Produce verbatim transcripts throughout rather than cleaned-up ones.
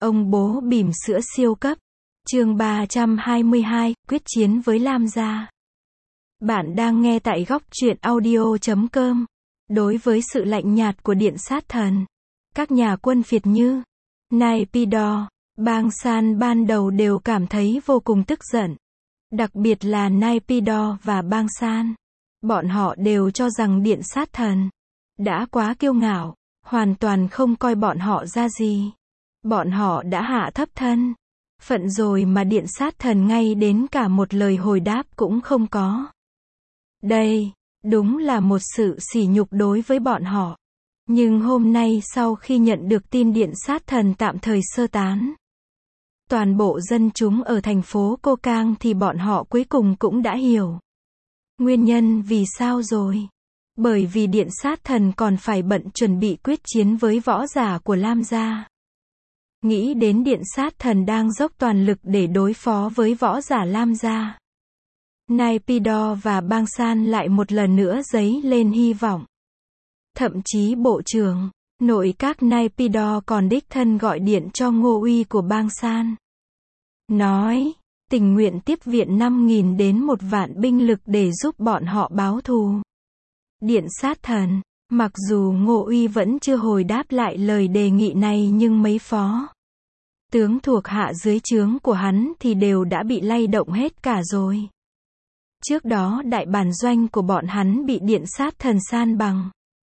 Ông bố bỉm sữa siêu cấp. Chương ba trăm hai mươi hai, quyết chiến với Lam gia. Bạn đang nghe tại góc truyện audio chấm com. Đối với sự lạnh nhạt của Điện Sát Thần, các nhà quân phiệt như Naypyidaw, Bang San ban đầu đều cảm thấy vô cùng tức giận. Đặc biệt là Naypyidaw và Bang San. Bọn họ đều cho rằng Điện Sát Thần đã quá kiêu ngạo, hoàn toàn không coi bọn họ ra gì. Bọn họ đã hạ thấp thân phận rồi mà Điện Sát Thần ngay đến cả một lời hồi đáp cũng không có. Đây, đúng là một sự sỉ nhục đối với bọn họ. Nhưng hôm nay sau khi nhận được tin Điện Sát Thần tạm thời sơ tán toàn bộ dân chúng ở thành phố Cô Cang thì bọn họ cuối cùng cũng đã hiểu nguyên nhân vì sao rồi. Bởi vì Điện Sát Thần còn phải bận chuẩn bị quyết chiến với võ giả của Lam gia. Nghĩ đến Điện Sát Thần đang dốc toàn lực để đối phó với võ giả Lam gia, Naypyidaw và Bang San lại một lần nữa dấy lên hy vọng. Thậm chí bộ trưởng nội các Naypyidaw còn đích thân gọi điện cho Ngô Uy của Bang San, nói tình nguyện tiếp viện năm nghìn đến một vạn binh lực để giúp bọn họ báo thù. Điện Sát Thần, mặc dù Ngô Uy vẫn chưa hồi đáp lại lời đề nghị này nhưng mấy phó tướng thuộc hạ dưới trướng của hắn thì đều đã bị lay động hết cả rồi. Trước đó đại bản doanh của bọn hắn bị Điện Sát Thần san bằng.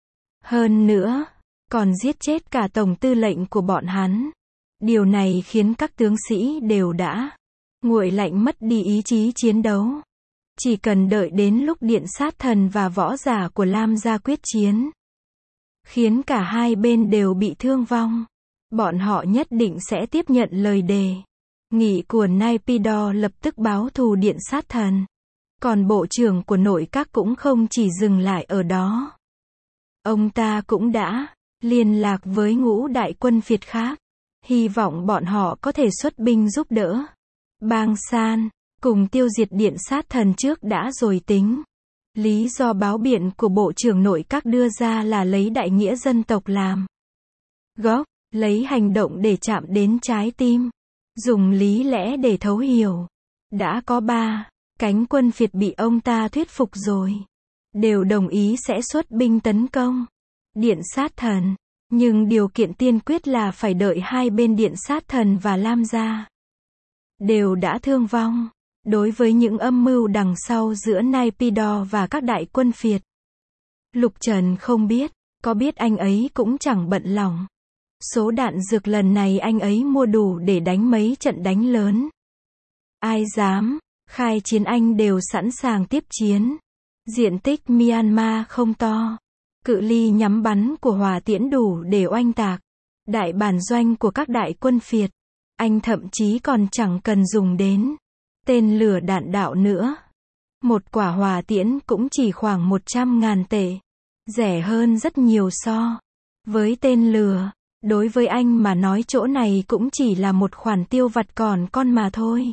Hơn nữa, còn giết chết cả tổng tư lệnh của bọn hắn. Điều này khiến các tướng sĩ đều đã nguội lạnh mất đi ý chí chiến đấu. Chỉ cần đợi đến lúc Điện Sát Thần và võ giả của Lam gia quyết chiến, khiến cả hai bên đều bị thương vong, bọn họ nhất định sẽ tiếp nhận lời đề nghị của Naypyidaw lập tức báo thù Điện Sát Thần. Còn bộ trưởng của nội các cũng không chỉ dừng lại ở đó. Ông ta cũng đã liên lạc với ngũ đại quân phiệt khác, hy vọng bọn họ có thể xuất binh giúp đỡ Bang San cùng tiêu diệt Điện Sát Thần trước đã rồi tính. Lý do báo biện của bộ trưởng nội các đưa ra là lấy đại nghĩa dân tộc làm gốc, lấy hành động để chạm đến trái tim, dùng lý lẽ để thấu hiểu. Đã có ba cánh quân phiệt bị ông ta thuyết phục rồi, đều đồng ý sẽ xuất binh tấn công Điện Sát Thần, nhưng điều kiện tiên quyết là phải đợi hai bên Điện Sát Thần và Lam gia đều đã thương vong. Đối với những âm mưu đằng sau giữa Naypyidaw và các đại quân phiệt, Lục Trần không biết, có biết anh ấy cũng chẳng bận lòng. Số đạn dược lần này anh ấy mua đủ để đánh mấy trận đánh lớn. Ai dám khai chiến anh đều sẵn sàng tiếp chiến. Diện tích Myanmar không to, cự ly nhắm bắn của hỏa tiễn đủ để oanh tạc đại bản doanh của các đại quân phiệt. Anh thậm chí còn chẳng cần dùng đến tên lửa đạn đạo nữa. Một quả hỏa tiễn cũng chỉ khoảng một trăm ngàn tệ, rẻ hơn rất nhiều so với tên lửa. Đối với anh mà nói chỗ này cũng chỉ là một khoản tiêu vặt còn con mà thôi.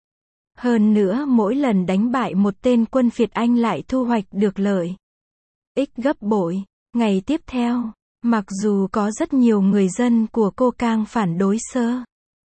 Hơn nữa mỗi lần đánh bại một tên quân phiệt anh lại thu hoạch được lợi ích gấp bội. Ngày tiếp theo, mặc dù có rất nhiều người dân của Cô Cang phản đối sơ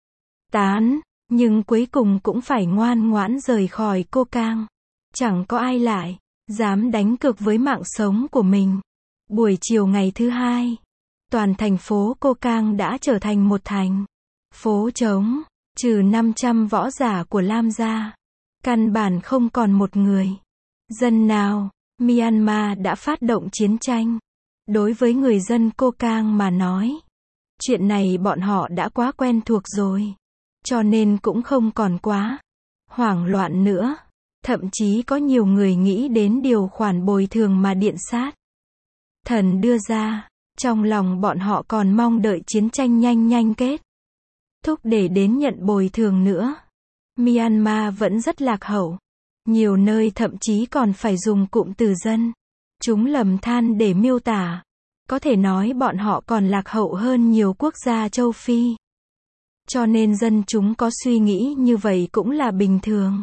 tán, nhưng cuối cùng cũng phải ngoan ngoãn rời khỏi Cô Cang. Chẳng có ai lại dám đánh cược với mạng sống của mình. Buổi chiều ngày thứ hai, toàn thành phố Cô Cang đã trở thành một thành phố trống, trừ năm trăm võ giả của Lam gia, căn bản không còn một người dân nào. Myanmar đã phát động chiến tranh. Đối với người dân Cô Cang mà nói, chuyện này bọn họ đã quá quen thuộc rồi, cho nên cũng không còn quá hoảng loạn nữa. Thậm chí có nhiều người nghĩ đến điều khoản bồi thường mà Điện Sát Thần đưa ra. Trong lòng bọn họ còn mong đợi chiến tranh nhanh nhanh kết thúc để đến nhận bồi thường nữa. Myanmar vẫn rất lạc hậu. Nhiều nơi thậm chí còn phải dùng cụm từ dân chúng lầm than để miêu tả. Có thể nói bọn họ còn lạc hậu hơn nhiều quốc gia châu Phi. Cho nên dân chúng có suy nghĩ như vậy cũng là bình thường.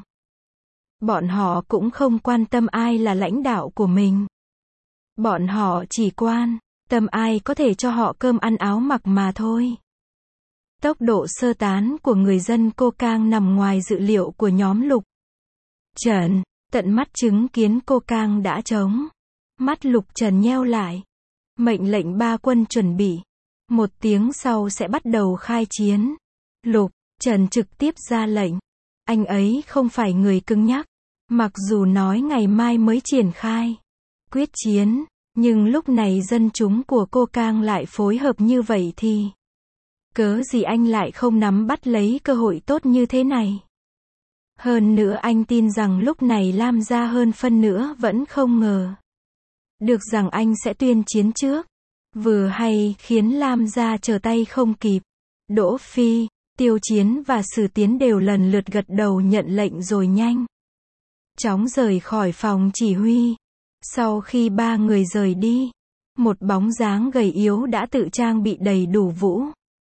Bọn họ cũng không quan tâm ai là lãnh đạo của mình. Bọn họ chỉ quan tâm ai có thể cho họ cơm ăn áo mặc mà thôi. Tốc độ sơ tán của người dân Cô Cang nằm ngoài dự liệu của nhóm Lục Trần. Tận mắt chứng kiến Cô Cang đã trống. Mắt Lục Trần nheo lại. Mệnh lệnh ba quân chuẩn bị. Một tiếng sau sẽ bắt đầu khai chiến. Lục Trần trực tiếp ra lệnh. Anh ấy không phải người cứng nhắc. Mặc dù nói ngày mai mới triển khai quyết chiến, nhưng lúc này dân chúng của Cô Cang lại phối hợp như vậy thì cớ gì anh lại không nắm bắt lấy cơ hội tốt như thế này. Hơn nữa anh tin rằng lúc này Lam gia hơn phân nữa vẫn không ngờ được rằng anh sẽ tuyên chiến trước. Vừa hay khiến Lam gia trở tay không kịp. Đỗ Phi, Tiêu Chiến và Sử Tiến đều lần lượt gật đầu nhận lệnh rồi nhanh chóng rời khỏi phòng chỉ huy. Sau khi ba người rời đi, một bóng dáng gầy yếu đã tự trang bị đầy đủ vũ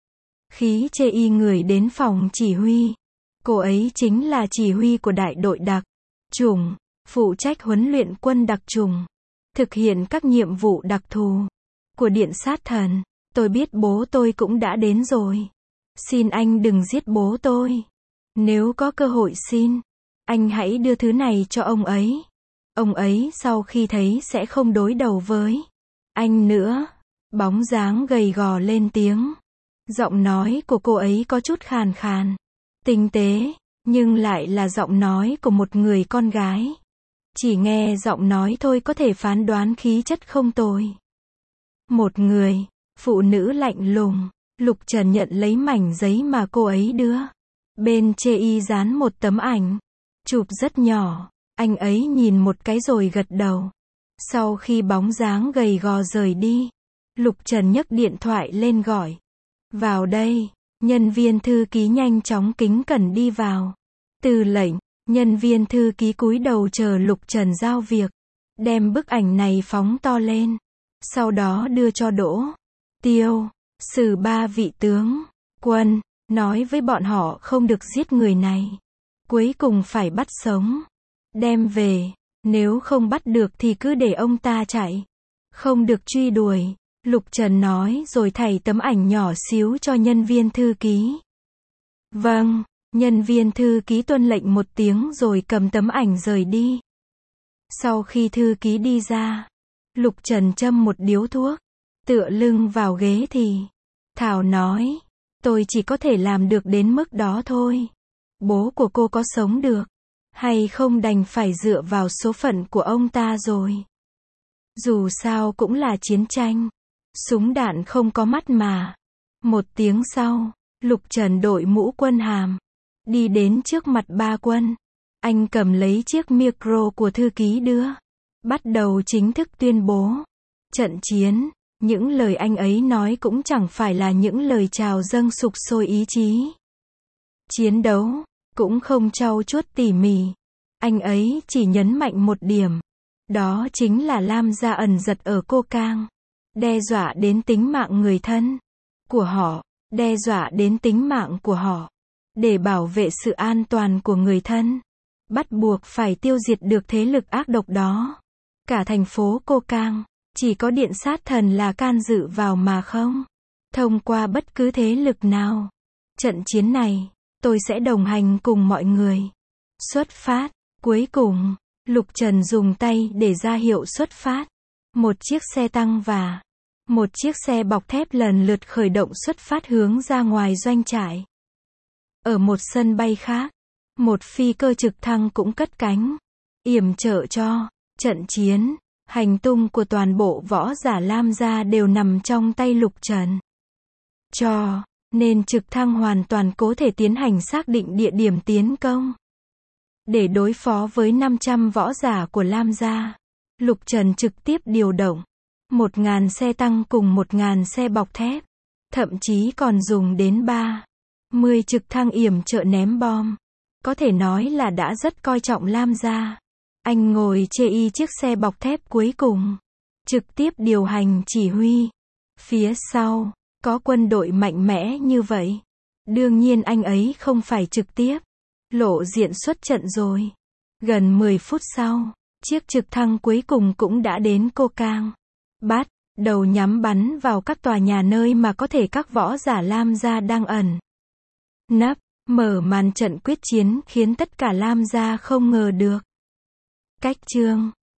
khí chê y người đến phòng chỉ huy. Cô ấy chính là chỉ huy của đại đội đặc chủng, phụ trách huấn luyện quân đặc chủng, thực hiện các nhiệm vụ đặc thù của Điện Sát Thần. Tôi biết bố tôi cũng đã đến rồi. Xin anh đừng giết bố tôi. Nếu có cơ hội xin, anh hãy đưa thứ này cho ông ấy. Ông ấy sau khi thấy sẽ không đối đầu với anh nữa. Bóng dáng gầy gò lên tiếng. Giọng nói của cô ấy có chút khàn khàn, tinh tế, nhưng lại là giọng nói của một người con gái. Chỉ nghe giọng nói thôi có thể phán đoán khí chất không tồi. Một người phụ nữ lạnh lùng. Lục Trần nhận lấy mảnh giấy mà cô ấy đưa. Bên chê y dán một tấm ảnh chụp rất nhỏ. Anh ấy nhìn một cái rồi gật đầu. Sau khi bóng dáng gầy gò rời đi, Lục Trần nhấc điện thoại lên gọi. Vào đây. Nhân viên thư ký nhanh chóng kính cẩn đi vào. Từ lệnh. Nhân viên thư ký cúi đầu chờ Lục Trần giao việc. Đem bức ảnh này phóng to lên. Sau đó đưa cho Đỗ Tiêu, Sử ba vị tướng quân, nói với bọn họ không được giết người này. Cuối cùng phải bắt sống, đem về. Nếu không bắt được thì cứ để ông ta chạy. Không được truy đuổi. Lục Trần nói rồi thảy tấm ảnh nhỏ xíu cho nhân viên thư ký. Vâng. Nhân viên thư ký tuân lệnh một tiếng rồi cầm tấm ảnh rời đi. Sau khi thư ký đi ra, Lục Trần châm một điếu thuốc, tựa lưng vào ghế thì Thảo nói, tôi chỉ có thể làm được đến mức đó thôi. Bố của cô có sống được hay không đành phải dựa vào số phận của ông ta rồi. Dù sao cũng là chiến tranh, súng đạn không có mắt mà. Một tiếng sau, Lục Trần đội mũ quân hàm, đi đến trước mặt ba quân. Anh cầm lấy chiếc micro của thư ký đưa, bắt đầu chính thức tuyên bố trận chiến. Những lời anh ấy nói cũng chẳng phải là những lời chào dâng sục sôi ý chí chiến đấu, cũng không trau chuốt tỉ mỉ. Anh ấy chỉ nhấn mạnh một điểm, đó chính là Lam gia ẩn giật ở Cô Cang, đe dọa đến tính mạng người thân của họ, đe dọa đến tính mạng của họ. Để bảo vệ sự an toàn của người thân, bắt buộc phải tiêu diệt được thế lực ác độc đó. Cả thành phố Cô Cang, chỉ có Điện Sát Thần là can dự vào mà không thông qua bất cứ thế lực nào. Trận chiến này, tôi sẽ đồng hành cùng mọi người. Xuất phát. Cuối cùng, Lục Trần dùng tay để ra hiệu xuất phát. Một chiếc xe tăng và một chiếc xe bọc thép lần lượt khởi động xuất phát hướng ra ngoài doanh trại. Ở một sân bay khác, một phi cơ trực thăng cũng cất cánh, yểm trợ cho trận chiến. Hành tung của toàn bộ võ giả Lam gia đều nằm trong tay Lục Trần. Cho nên trực thăng hoàn toàn có thể tiến hành xác định địa điểm tiến công. Để đối phó với năm trăm võ giả của Lam gia, Lục Trần trực tiếp điều động một nghìn xe tăng cùng một nghìn xe bọc thép, thậm chí còn dùng đến ba mươi trực thăng yểm trợ ném bom. Có thể nói là đã rất coi trọng Lam gia. Anh ngồi chê y chiếc xe bọc thép cuối cùng, trực tiếp điều hành chỉ huy. Phía sau, có quân đội mạnh mẽ như vậy. Đương nhiên anh ấy không phải trực tiếp lộ diện xuất trận rồi. Gần mười phút sau, chiếc trực thăng cuối cùng cũng đã đến Cô Cang. Bắt đầu nhắm bắn vào các tòa nhà nơi mà có thể các võ giả Lam gia đang ẩn nấp, mở màn trận quyết chiến khiến tất cả Lam gia không ngờ được. Cách chương